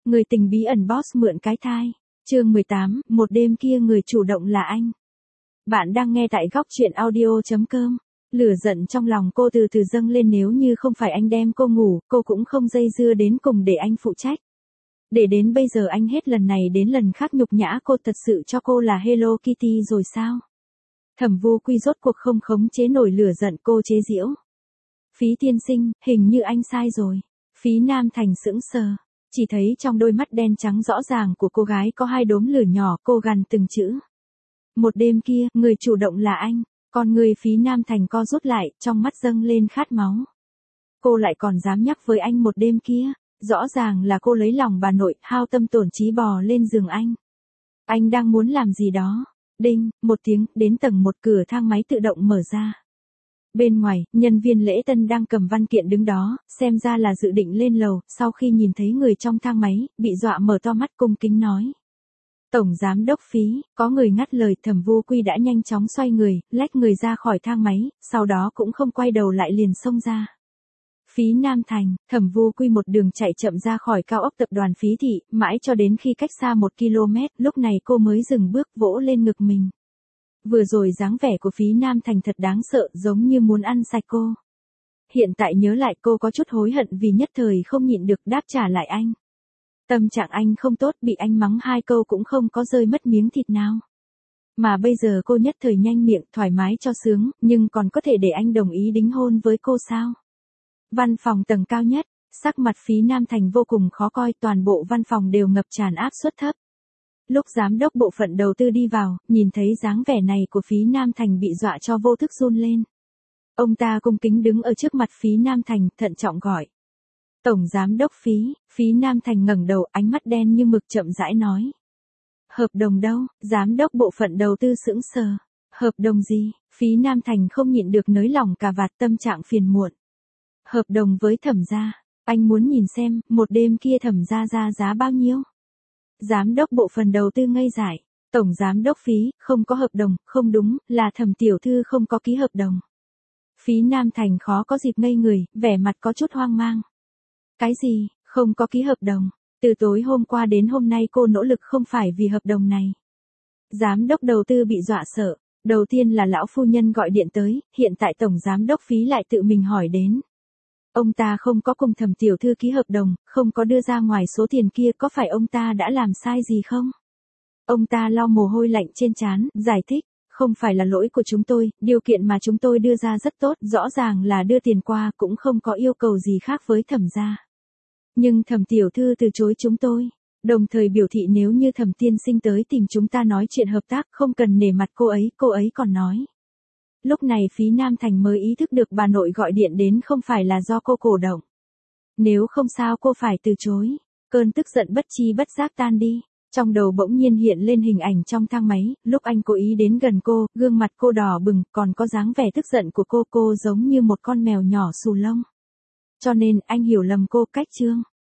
Người tình bí ẩn boss mượn cái thai. Chương 18, một đêm kia người chủ động là anh. Bạn đang nghe tại góc truyện audio.com. Lửa giận trong lòng cô từ từ dâng lên, nếu như không phải anh đem cô ngủ, cô cũng không dây dưa đến cùng để anh phụ trách. Để đến bây giờ anh hết lần này đến lần khác nhục nhã cô, thật sự cho cô là Hello Kitty rồi sao? Thẩm Vô Quy rốt cuộc không khống chế nổi lửa giận, cô chế giễu. Phí tiên sinh, hình như anh sai rồi. Phí Nam Thành sững sờ. Chỉ thấy trong đôi mắt đen trắng rõ ràng của cô gái có hai đốm lửa nhỏ, cô gằn từng chữ. Một đêm kia, người chủ động là anh. Còn người Phí Nam Thành co rút lại, trong mắt dâng lên khát máu. Cô lại còn dám nhắc với anh một đêm kia. Rõ ràng là cô lấy lòng bà nội, hao tâm tổn trí bò lên giường anh. Anh đang muốn làm gì đó. Đinh, một tiếng, đến tầng 1 cửa thang máy tự động mở ra. Bên ngoài, nhân viên lễ tân đang cầm văn kiện đứng đó, xem ra là dự định lên lầu, sau khi nhìn thấy người trong thang máy, bị dọa mở to mắt cung kính nói. Tổng giám đốc Phí, có người ngắt lời. Thẩm Vô Quy đã nhanh chóng xoay người, lách người ra khỏi thang máy, sau đó cũng không quay đầu lại liền xông ra. Phí Nam Thành, Thẩm Vô Quy một đường chạy chậm ra khỏi cao ốc tập đoàn Phí thị, mãi cho đến khi cách xa 1 km, lúc này cô mới dừng bước, vỗ lên ngực mình. Vừa rồi dáng vẻ của Phí Nam Thành thật đáng sợ, giống như muốn ăn sạch cô. Hiện tại nhớ lại cô có chút hối hận vì nhất thời không nhịn được đáp trả lại anh. Tâm trạng anh không tốt, bị anh mắng 2 câu cũng không có rơi mất miếng thịt nào. Mà bây giờ cô nhất thời nhanh miệng, thoải mái cho sướng, nhưng còn có thể để anh đồng ý đính hôn với cô sao? Văn phòng tầng cao nhất, sắc mặt Phí Nam Thành vô cùng khó coi, toàn bộ văn phòng đều ngập tràn áp suất thấp. Lúc giám đốc bộ phận đầu tư đi vào, nhìn thấy dáng vẻ này của Phí Nam Thành bị dọa cho vô thức run lên. Ông ta cung kính đứng ở trước mặt Phí Nam Thành, thận trọng gọi. Tổng giám đốc Phí. Phí Nam Thành ngẩng đầu, ánh mắt đen như mực, chậm rãi nói. Hợp đồng đâu? Giám đốc bộ phận đầu tư sững sờ. Hợp đồng gì? Phí Nam Thành không nhịn được nới lỏng cà vạt, tâm trạng phiền muộn. Hợp đồng với Thẩm gia. Anh muốn nhìn xem, một đêm kia Thẩm gia ra giá bao nhiêu? Giám đốc bộ phận đầu tư ngây dại. Tổng giám đốc Phí, không có hợp đồng. Không đúng, là Thẩm tiểu thư không có ký hợp đồng. Phí Nam Thành khó có dịp ngây người, vẻ mặt có chút hoang mang. Cái gì, không có ký hợp đồng? Từ tối hôm qua đến hôm nay cô nỗ lực không phải vì hợp đồng này. Giám đốc đầu tư bị dọa sợ. Đầu tiên là lão phu nhân gọi điện tới, hiện tại tổng giám đốc Phí lại tự mình hỏi đến. Ông ta không có cùng Thẩm tiểu thư ký hợp đồng, không có đưa ra ngoài số tiền kia, có phải ông ta đã làm sai gì không? Ông ta lau mồ hôi lạnh trên trán, giải thích, không phải là lỗi của chúng tôi, điều kiện mà chúng tôi đưa ra rất tốt, rõ ràng là đưa tiền qua, cũng không có yêu cầu gì khác với Thẩm gia. Nhưng Thẩm tiểu thư từ chối chúng tôi, đồng thời biểu thị nếu như Thẩm tiên sinh tới tìm chúng ta nói chuyện hợp tác, không cần nể mặt cô ấy còn nói. Lúc này Phí Nam Thành mới ý thức được bà nội gọi điện đến không phải là do cô cổ động. Nếu không sao cô phải từ chối. Cơn tức giận bất chi bất giác tan đi. Trong đầu bỗng nhiên hiện lên hình ảnh trong thang máy, lúc anh cố ý đến gần cô, gương mặt cô đỏ bừng, còn có dáng vẻ tức giận của cô giống như một con mèo nhỏ xù lông. Cho nên anh hiểu lầm cô. Cách chương